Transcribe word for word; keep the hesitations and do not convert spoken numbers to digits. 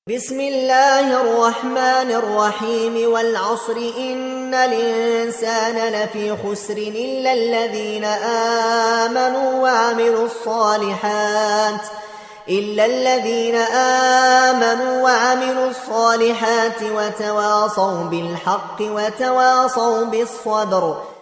بسم الله الرحمن الرحيم والعصر إن الإنسان لفي خسر إلا الذين آمنوا وعملوا الصالحات إلا الذين آمنوا وعملوا الصالحات وتواصوا بالحق وتواصوا بالصبر